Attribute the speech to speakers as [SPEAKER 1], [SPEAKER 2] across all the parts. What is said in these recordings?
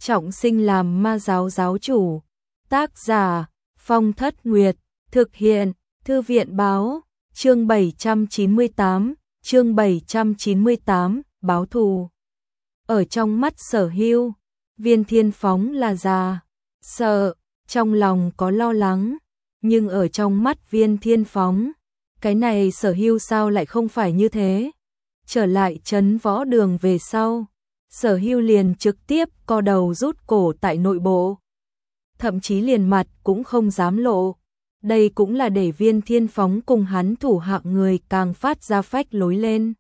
[SPEAKER 1] trọng sinh làm ma giáo giáo chủ. Tác giả Phong Thất Nguyệt, thực hiện Thư viện báo, chương 798, báo thù. Ở trong mắt Sở Hưu, Viên Thiên Phóng là già, sợ, trong lòng có lo lắng, nhưng ở trong mắt Viên Thiên Phóng, cái này Sở Hưu sao lại không phải như thế? Trở lại trấn Võ Đường về sau, Sở Hưu liền trực tiếp co đầu rút cổ tại nội bộ, thậm chí liền mặt cũng không dám lộ. Đây cũng là để Viên Thiên Phóng cùng hắn thủ hạng người càng phát ra phách lối lên.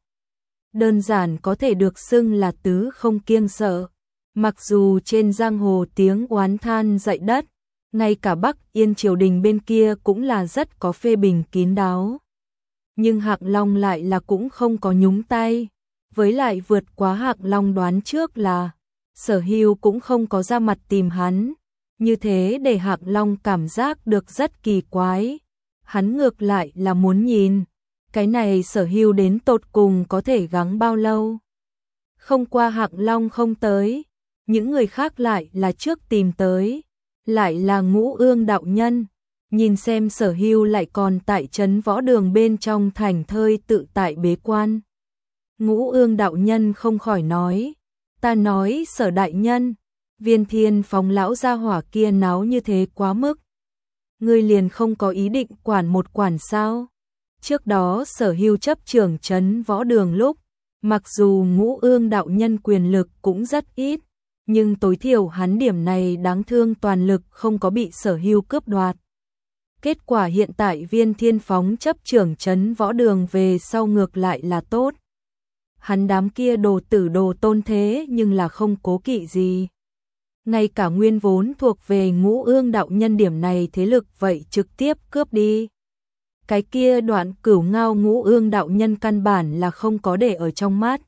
[SPEAKER 1] Đơn giản có thể được xưng là tứ không kiêng sợ. Mặc dù trên giang hồ tiếng oán than dậy đất, ngay cả Bắc Yên triều đình bên kia cũng là rất có phê bình kín đáo. Nhưng Hạc Long lại là cũng không có nhúng tay. Với lại vượt quá Hạc Long đoán trước là Sở Hưu cũng không có ra mặt tìm hắn. Như thế để Hạc Long cảm giác được rất kỳ quái. Hắn ngược lại là muốn nhìn, cái này Sở Hưu đến tột cùng có thể gắng bao lâu. Không qua Hạc Long không tới, những người khác lại là trước tìm tới, lại là Ngũ Ương đạo nhân. Nhìn xem Sở Hưu lại còn tại trấn Võ Đường bên trong thành thơi tự tại bế quan. Ngũ Ương đạo nhân không khỏi nói, ta nói Sở đại nhân, Viên Thiên Phóng lão gia hỏa kia náo như thế quá mức. Ngươi liền không có ý định quản một quản sao? Trước đó Sở Hưu chấp trưởng trấn Võ Đường lúc, mặc dù Ngũ Ương đạo nhân quyền lực cũng rất ít, nhưng tối thiểu hắn điểm này đáng thương toàn lực không có bị Sở Hưu cướp đoạt. Kết quả hiện tại Viên Thiên Phóng chấp trưởng trấn Võ Đường về sau ngược lại là tốt. Hắn đám kia đồ tử đồ tôn thế nhưng là không cố kỵ gì. Ngay cả nguyên vốn thuộc về Ngũ Ương đạo nhân điểm này thế lực vậy trực tiếp cướp đi. Cái kia Đoạn Cửu Ngao Ngũ Ương đạo nhân căn bản là không có để ở trong mắt.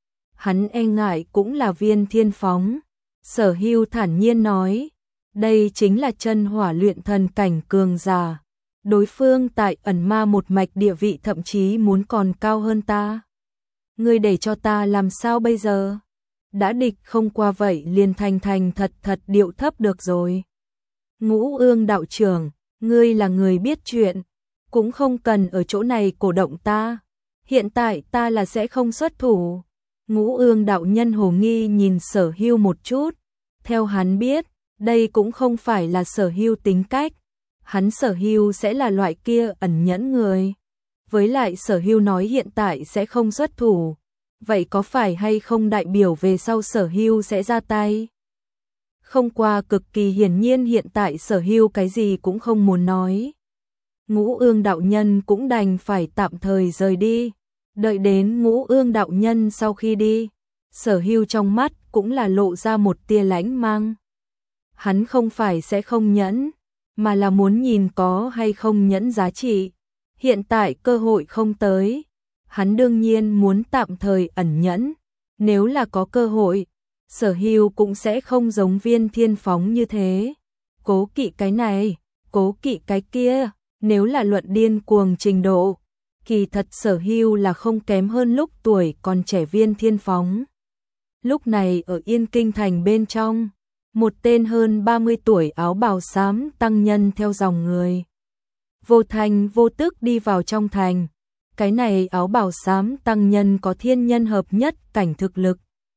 [SPEAKER 1] Hắn e ngại cũng là Viên Thiên Phóng. Sở Hưu thản nhiên nói, đây chính là chân hỏa luyện thần cảnh cường giả. Đối phương tại ẩn ma một mạch địa vị thậm chí muốn còn cao hơn ta. Ngươi để cho ta làm sao bây giờ? Đã địch không qua vậy liền thành thật điệu thấp được rồi. Ngũ Ương đạo trưởng, ngươi là người biết chuyện, cũng không cần ở chỗ này cổ động ta. Hiện tại ta là sẽ không xuất thủ. Ngũ Ương đạo nhân hồ nghi nhìn Sở Hưu một chút. Theo hắn biết, đây cũng không phải là Sở Hưu tính cách. Hắn Sở Hưu sẽ là loại kia ẩn nhẫn người. Với lại Sở Hưu nói hiện tại sẽ không xuất thủ. Vậy có phải hay không đại biểu về sau Sở Hưu sẽ ra tay? Không qua cực kỳ hiển nhiên hiện tại Sở Hưu cái gì cũng không muốn nói. Ngũ Ương đạo nhân cũng đành phải tạm thời rời đi. Đợi đến Ngũ Ương đạo nhân sau khi đi, Sở Hưu trong mắt cũng là lộ ra một tia lãnh mang. Hắn không phải sẽ không nhẫn, mà là muốn nhìn có hay không nhẫn giá trị. Hiện tại cơ hội không tới, hắn đương nhiên muốn tạm thời ẩn nhẫn. Nếu là có cơ hội, Sở Hưu cũng sẽ không giống Viên Thiên Phóng như thế. Cố kỵ cái này, cố kỵ cái kia, nếu là luận điên cuồng trình độ. Kỳ thật Sở Hưu là không kém hơn lúc tuổi còn trẻ Viên Thiên Phóng. Lúc này ở Yên Kinh thành bên trong, một tên hơn 30 tuổi áo bào xám tăng nhân theo dòng người. Vô thành vô tức đi vào trong thành. Cái này áo bào xám tăng nhân có thiên nhân hợp nhất cảnh thực lực.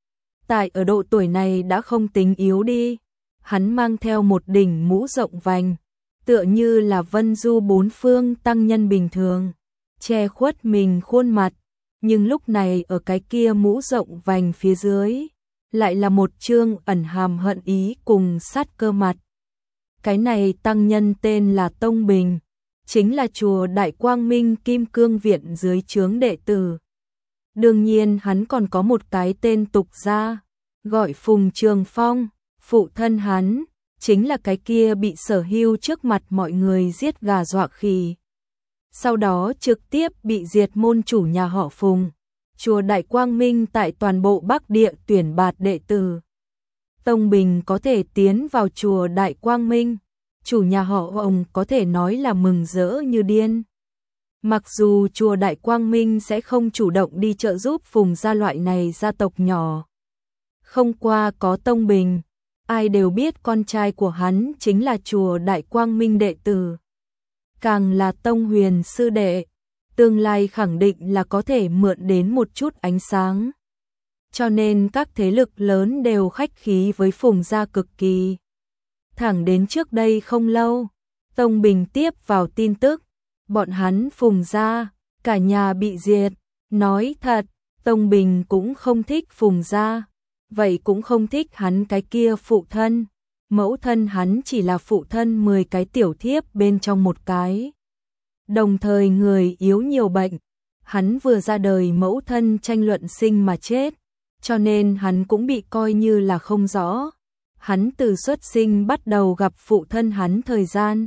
[SPEAKER 1] Tại ở độ tuổi này đã không tính yếu đi. Hắn mang theo một đỉnh mũ rộng vành, tựa như là vân du bốn phương tăng nhân bình thường, che khuất mình khuôn mặt. Nhưng lúc này ở cái kia mũ rộng vành phía dưới, lại là một chương ẩn hàm hận ý cùng sát cơ mặt. Cái này tăng nhân tên là Tông Bình, chính là chùa Đại Quang Minh Kim Cương Viện dưới trướng đệ tử. Đương nhiên hắn còn có một cái tên tục gia, gọi Phùng Trường Phong, phụ thân hắn, chính là cái kia bị Sở Hưu trước mặt mọi người giết gà dọa khỉ. Sau đó trực tiếp bị diệt môn chủ nhà họ Phùng. Chùa Đại Quang Minh tại toàn bộ Bắc Địa tuyển bạt đệ tử. Tông Bình có thể tiến vào chùa Đại Quang Minh, chủ nhà họ Hồng có thể nói là mừng rỡ như điên. Mặc dù chùa Đại Quang Minh sẽ không chủ động đi trợ giúp Phùng gia loại này gia tộc nhỏ. Không qua có Tông Bình, ai đều biết con trai của hắn chính là chùa Đại Quang Minh đệ tử, càng là Tông Huyền sư đệ, tương lai khẳng định là có thể mượn đến một chút ánh sáng. Cho nên các thế lực lớn đều khách khí với Phùng gia cực kỳ. Thẳng đến trước đây không lâu, Tông Bình tiếp vào tin tức, bọn hắn Phùng gia, cả nhà bị diệt. Nói thật, Tông Bình cũng không thích Phùng gia, vậy cũng không thích hắn cái kia phụ thân. Mẫu thân hắn chỉ là phụ thân 10 cái tiểu thiếp bên trong một cái. Đồng thời người yếu nhiều bệnh, hắn vừa ra đời mẫu thân tranh luận sinh mà chết, cho nên hắn cũng bị coi như là không rõ. Hắn từ xuất sinh bắt đầu gặp phụ thân hắn thời gian,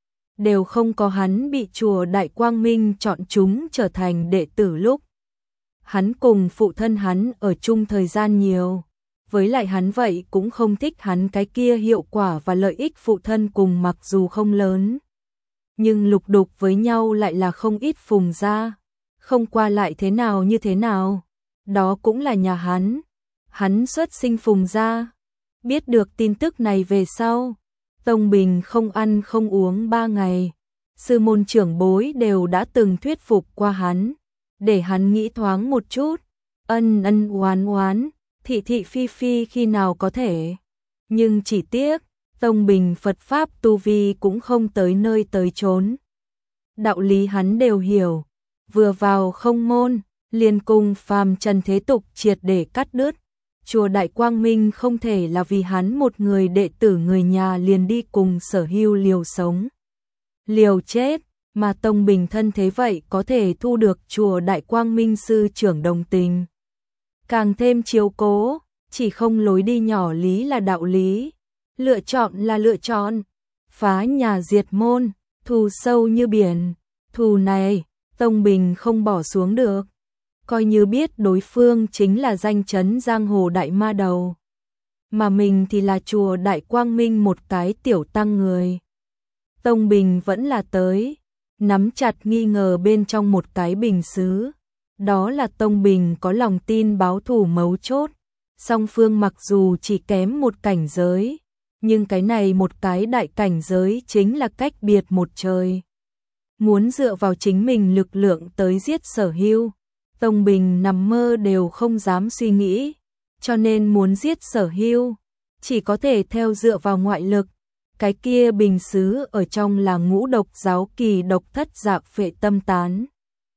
[SPEAKER 1] đều không có hắn bị chùa Đại Quang Minh chọn chúng trở thành đệ tử lúc. Hắn cùng phụ thân hắn ở chung thời gian nhiều, với lại hắn vậy cũng không thích hắn cái kia hiệu quả và lợi ích phụ thân cùng mặc dù không lớn. Nhưng lục đục với nhau lại là không ít Phùng gia, không qua lại thế nào như thế nào, đó cũng là nhà hắn. Hắn xuất sinh Phùng gia, biết được tin tức này về sau, Tông Bình không ăn không uống 3 ngày, sư môn trưởng bối đều đã từng thuyết phục qua hắn, để hắn nghĩ thoáng một chút, ân ân oán oán, thị thị phi phi khi nào có thể. Nhưng chỉ tiếc, Tông Bình Phật Pháp tu vi cũng không tới nơi tới chốn. Đạo lý hắn đều hiểu, vừa vào không môn, liền cùng phàm trần thế tục triệt để cắt đứt. Chùa Đại Quang Minh không thể là vì hắn một người đệ tử người nhà liền đi cùng Sở Hưu liều sống, liều chết, mà Tông Bình thân thế vậy có thể thu được chùa Đại Quang Minh sư trưởng đồng tình. Càng thêm chiếu cố, chỉ không lối đi nhỏ lý là đạo lý, lựa chọn là lựa chọn, phá nhà diệt môn, thù sâu như biển, thù này, Tông Bình không bỏ xuống được. Coi như biết đối phương chính là danh chấn giang hồ đại ma đầu, mà mình thì là chùa Đại Quang Minh một cái tiểu tăng người. Tông Bình vẫn là tới, nắm chặt nghi ngờ bên trong một cái bình sứ. Đó là Tông Bình có lòng tin báo thù mấu chốt. Song phương mặc dù chỉ kém một cảnh giới, nhưng cái này một cái đại cảnh giới chính là cách biệt một trời. Muốn dựa vào chính mình lực lượng tới giết Sở Hưu, Tông Bình nằm mơ đều không dám suy nghĩ, cho nên muốn giết Sở Hưu, chỉ có thể theo dựa vào ngoại lực. Cái kia bình sứ ở trong là ngũ độc giáo kỳ độc thất dạ phệ tâm tán.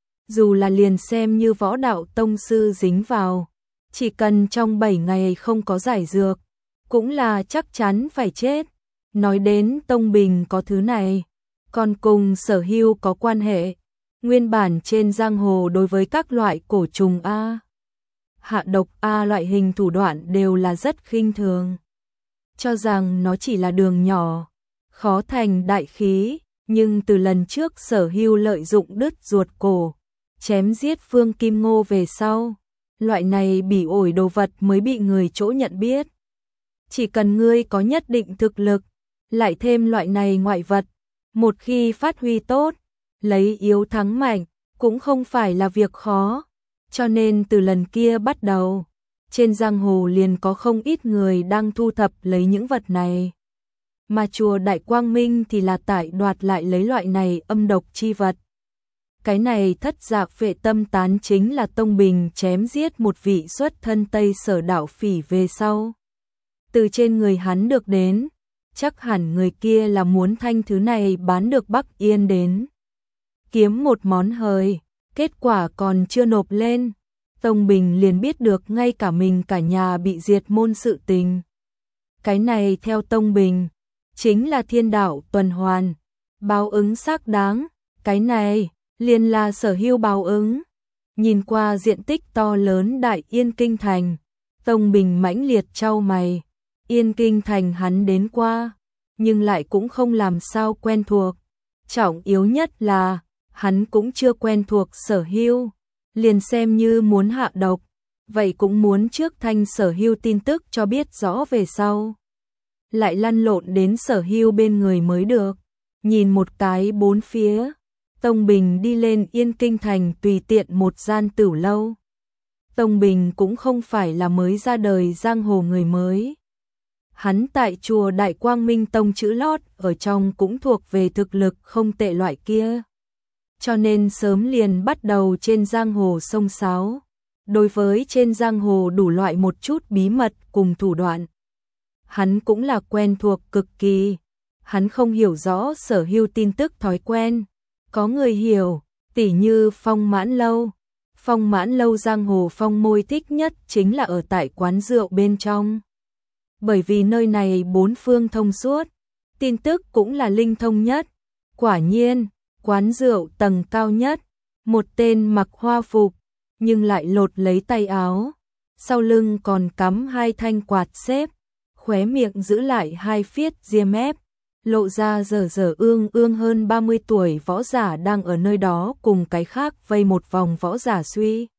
[SPEAKER 1] Dù là liền xem như võ đạo tông sư dính vào, chỉ cần trong 7 ngày không có giải dược, cũng là chắc chắn phải chết. Nói đến Tông Bình có thứ này, còn cùng Sở Hưu có quan hệ. Nguyên bản trên giang hồ đối với các loại cổ trùng A, hạ độc A loại hình thủ đoạn đều là rất khinh thường, cho rằng nó chỉ là đường nhỏ, khó thành đại khí. Nhưng từ lần trước Sở Hưu lợi dụng đứt ruột cổ, chém giết Phương Kim Ngô về sau, loại này bỉ ổi đồ vật mới bị người chỗ nhận biết. Chỉ cần ngươi có nhất định thực lực, lại thêm loại này ngoại vật, một khi phát huy tốt, lấy yếu thắng mạnh, cũng không phải là việc khó. Cho nên từ lần kia bắt đầu, trên giang hồ liền có không ít người đang thu thập lấy những vật này. Mà chùa Đại Quang Minh thì là tại đoạt lại lấy loại này âm độc chi vật. Cái này thất dạ phệ tâm tán chính là Tông Bình chém giết một vị xuất thân Tây Sở đạo phỉ về sau. Từ trên người hắn được đến, chắc hẳn người kia là muốn thanh thứ này bán được Bắc Yên đến. Kiếm một món hời, kết quả còn chưa nộp lên. Tông Bình liền biết được ngay cả mình cả nhà bị diệt môn sự tình. Cái này theo Tông Bình, chính là thiên đạo tuần hoàn, báo ứng xác đáng. Cái này liền là Sở Hưu báo ứng. Nhìn qua diện tích to lớn Đại Yên Kinh Thành, Tông Bình mãnh liệt chau mày. Yên Kinh Thành hắn đến qua, nhưng lại cũng không làm sao quen thuộc. Trọng yếu nhất là, hắn cũng chưa quen thuộc Sở Hưu, liền xem như muốn hạ độc, vậy cũng muốn trước thanh Sở Hưu tin tức cho biết rõ về sau. Lại lăn lộn đến Sở Hưu bên người mới được. Nhìn một cái bốn phía, Tông Bình đi lên Yên Kinh Thành tùy tiện một gian tửu lâu. Tông Bình cũng không phải là mới ra đời giang hồ người mới. Hắn tại chùa Đại Quang Minh Tông chữ lót ở trong cũng thuộc về thực lực không tệ loại kia. Cho nên sớm liền bắt đầu trên giang hồ xông xáo. Đối với trên giang hồ đủ loại một chút bí mật cùng thủ đoạn, hắn cũng là quen thuộc cực kỳ. Hắn không hiểu rõ Sở Hưu tin tức thói quen. Có người hiểu, tỉ như Phong Mãn Lâu. Phong Mãn Lâu giang hồ Phong Môi thích nhất chính là ở tại quán rượu bên trong. Bởi vì nơi này bốn phương thông suốt, tin tức cũng là linh thông nhất. Quả nhiên, quán rượu tầng cao nhất, một tên mặc hoa phục, nhưng lại lột lấy tay áo, sau lưng còn cắm hai thanh quạt xếp, khóe miệng giữ lại hai phiết ria mép, lộ ra dở dở ương ương hơn 30 tuổi võ giả đang ở nơi đó cùng cái khác vây một vòng võ giả suy.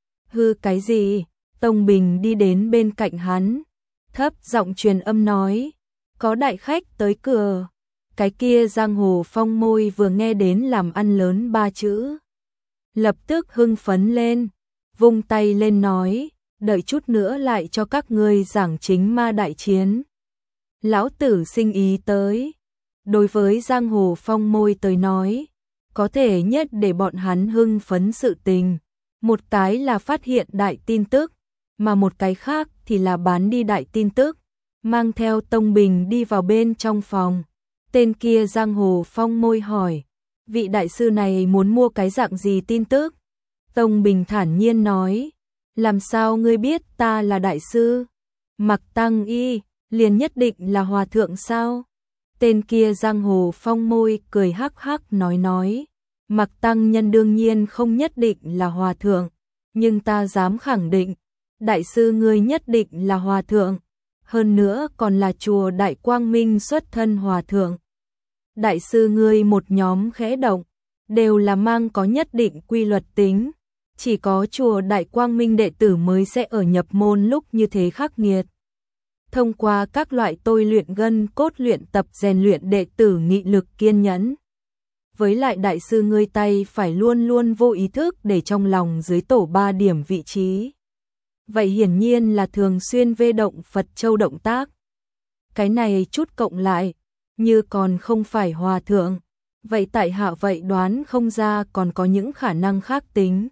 [SPEAKER 1] Hư cái gì? Tông Bình đi đến bên cạnh hắn, thấp giọng truyền âm nói, có đại khách tới cửa. Cái kia giang hồ Phong Môi vừa nghe đến làm ăn lớn ba chữ, lập tức hưng phấn lên, vung tay lên nói, đợi chút nữa lại cho các ngươi giảng chính ma đại chiến. Lão tử sinh ý tới. Đối với giang hồ Phong Môi tới nói, có thể nhất để bọn hắn hưng phấn sự tình, một cái là phát hiện đại tin tức, mà một cái khác thì là bán đi đại tin tức. Mang theo Tông Bình đi vào bên trong phòng, tên kia giang hồ Phong Môi hỏi, vị đại sư này muốn mua cái dạng gì tin tức? Tông Bình thản nhiên nói, làm sao ngươi biết ta là đại sư? Mặc Tăng Y, liền nhất định là hòa thượng sao? Tên kia giang hồ Phong Môi cười hắc hắc nói, Mặc Tăng Nhân đương nhiên không nhất định là hòa thượng, nhưng ta dám khẳng định, đại sư ngươi nhất định là hòa thượng, hơn nữa còn là chùa Đại Quang Minh xuất thân hòa thượng. Đại sư ngươi một nhóm khẽ động, đều là mang có nhất định quy luật tính, chỉ có chùa Đại Quang Minh đệ tử mới sẽ ở nhập môn lúc như thế khắc nghiệt. Thông qua các loại tôi luyện gân cốt luyện tập rèn luyện đệ tử nghị lực kiên nhẫn. Với lại đại sư ngươi tay phải luôn luôn vô ý thức để trong lòng dưới tổ 3 điểm vị trí. Vậy hiển nhiên là thường xuyên vê động Phật châu động tác. Cái này chút cộng lại, như còn không phải hòa thượng, vậy tại hạ vậy đoán không ra còn có những khả năng khác tính.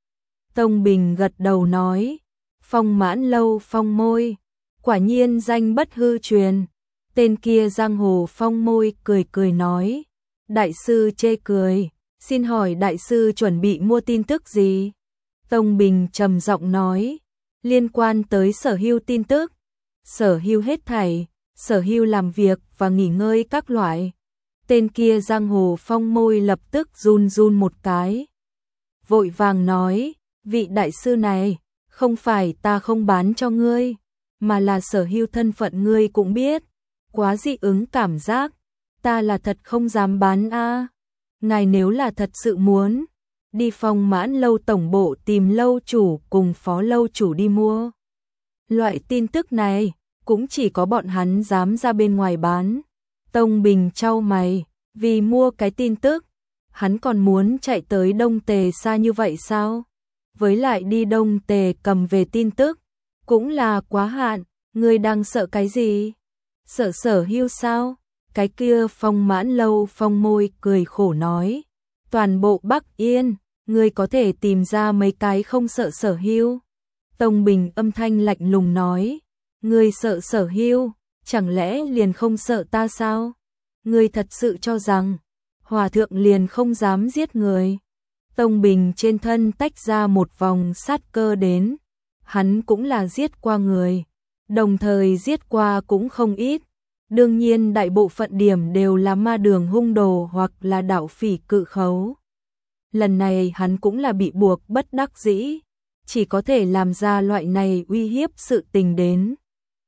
[SPEAKER 1] Tông Bình gật đầu nói, Phong Mãn Lâu Phong Môi, quả nhiên danh bất hư truyền. Tên kia giang hồ Phong Môi cười nói, đại sư chê cười, xin hỏi đại sư chuẩn bị mua tin tức gì? Tông Bình trầm giọng nói, liên quan tới Sở Hưu tin tức, Sở Hưu hết thảy, Sở Hưu làm việc và nghỉ ngơi các loại. Tên kia giang hồ Phong Môi lập tức run run một cái, vội vàng nói, vị đại sư này, không phải ta không bán cho ngươi, mà là Sở Hưu thân phận ngươi cũng biết, quá dị ứng cảm giác, ta là thật không dám bán a. Ngài nếu là thật sự muốn, đi Phong Mãn Lâu tổng bộ tìm lâu chủ cùng phó lâu chủ đi mua. Loại tin tức này, cũng chỉ có bọn hắn dám ra bên ngoài bán. Tông Bình chau mày, vì mua cái tin tức, hắn còn muốn chạy tới Đông Tề xa như vậy sao? Với lại đi Đông Tề cầm về tin tức, cũng là quá hạn, ngươi đang sợ cái gì? Sợ Sở Hưu sao? Cái kia Phong Mãn Lâu Phong Môi cười khổ nói, toàn bộ Bắc Yên, ngươi có thể tìm ra mấy cái không sợ Sở Hưu? Tông Bình âm thanh lạnh lùng nói, ngươi sợ Sở Hưu, chẳng lẽ liền không sợ ta sao? Ngươi thật sự cho rằng hòa thượng liền không dám giết người? Tông Bình trên thân tách ra một vòng sát cơ đến, hắn cũng là giết qua người, đồng thời giết qua cũng không ít. Đương nhiên đại bộ phận điểm đều là ma đường hung đồ hoặc là đạo phỉ cự khấu. Lần này hắn cũng là bị buộc bất đắc dĩ, chỉ có thể làm ra loại này uy hiếp sự tình đến.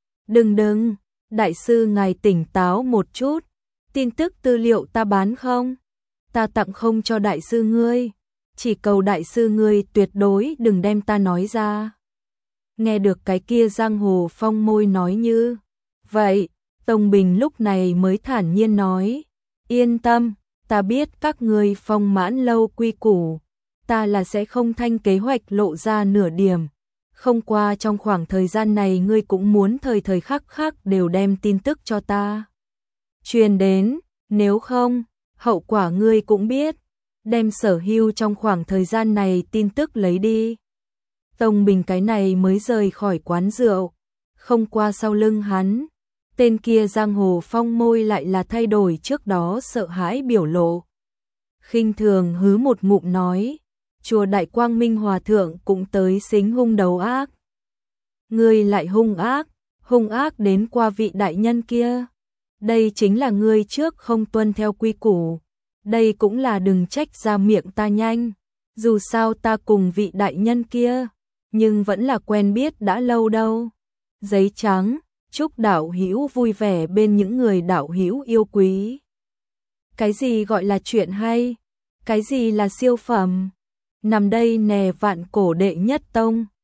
[SPEAKER 1] Đừng, đại sư ngài tỉnh táo một chút, tin tức tư liệu ta bán không? Ta tặng không cho đại sư ngươi, chỉ cầu đại sư ngươi tuyệt đối đừng đem ta nói ra. Nghe được cái kia giang hồ Phong Môi nói như vậy, Tông Bình lúc này mới thản nhiên nói, yên tâm, ta biết các ngươi Phong Mãn Lâu quy củ, ta là sẽ không thanh kế hoạch lộ ra nửa điểm, không qua trong khoảng thời gian này ngươi cũng muốn thời thời khắc khắc đều đem tin tức cho ta truyền đến, nếu không, hậu quả ngươi cũng biết, đem Sở Hưu trong khoảng thời gian này tin tức lấy đi. Tông Bình cái này mới rời khỏi quán rượu, không qua sau lưng hắn, tên kia giang hồ phong môi lại là thay đổi trước đó sợ hãi biểu lộ. Khinh thường hứ một ngụm nói, chùa Đại Quang Minh Hòa Thượng cũng tới xính hung đầu ác. Ngươi lại hung ác đến qua vị đại nhân kia. Đây chính là ngươi trước không tuân theo quy củ. Đây cũng là đừng trách ra miệng ta nhanh. Dù sao ta cùng vị đại nhân kia, nhưng vẫn là quen biết đã lâu đâu. Giấy trắng, chúc đạo hữu vui vẻ bên những người đạo hữu yêu quý. Cái gì gọi là chuyện hay? Cái gì là siêu phẩm? Nằm đây nè vạn cổ đệ nhất tông.